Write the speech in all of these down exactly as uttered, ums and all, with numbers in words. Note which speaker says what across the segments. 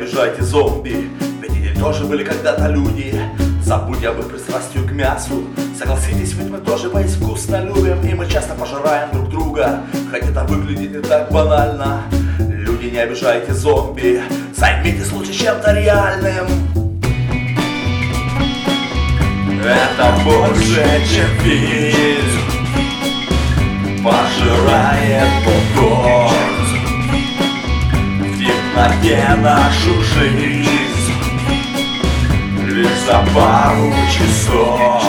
Speaker 1: обижайте зомби, ведь они тоже были когда-то люди. Забудьте об их пристрастию к мясу. Согласитесь, ведь мы тоже поесть вкусно любим, и мы часто пожираем друг друга, хотя это выглядит не так банально. Люди, не обижайте зомби, займитесь лучше чем-то реальным. Это больше, чем фильм, пожирает попкорн в темноте нашу жизнь лишь за пару часов.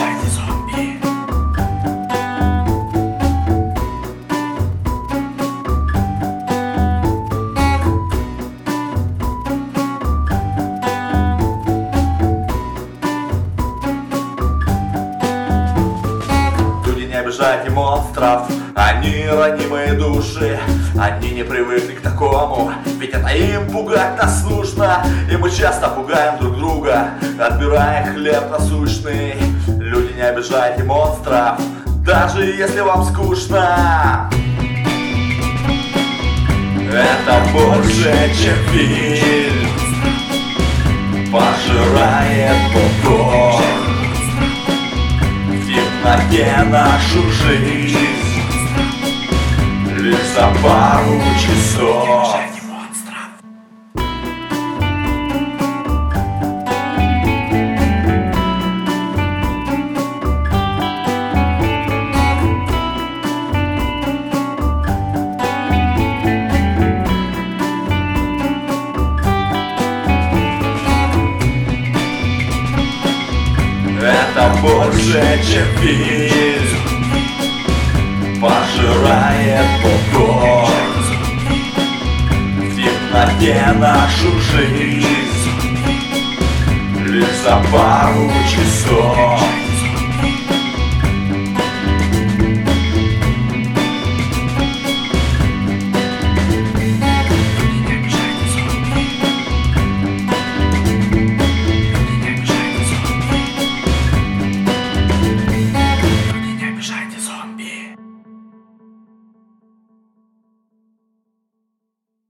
Speaker 1: Не обижайте монстров, они ранимые души, они не привыкли к такому, ведь это им пугать нас нужно. И мы часто пугаем друг друга, отбирая хлеб насущный. Люди, не обижайте монстров, даже если вам скучно. Это больше, чем фильм, пожирает попкорн в темноте нашу жизнь лишь за пару часов. Это больше, чем фильм, пожирает попкорн в темноте нашу жизнь лишь за пару часов.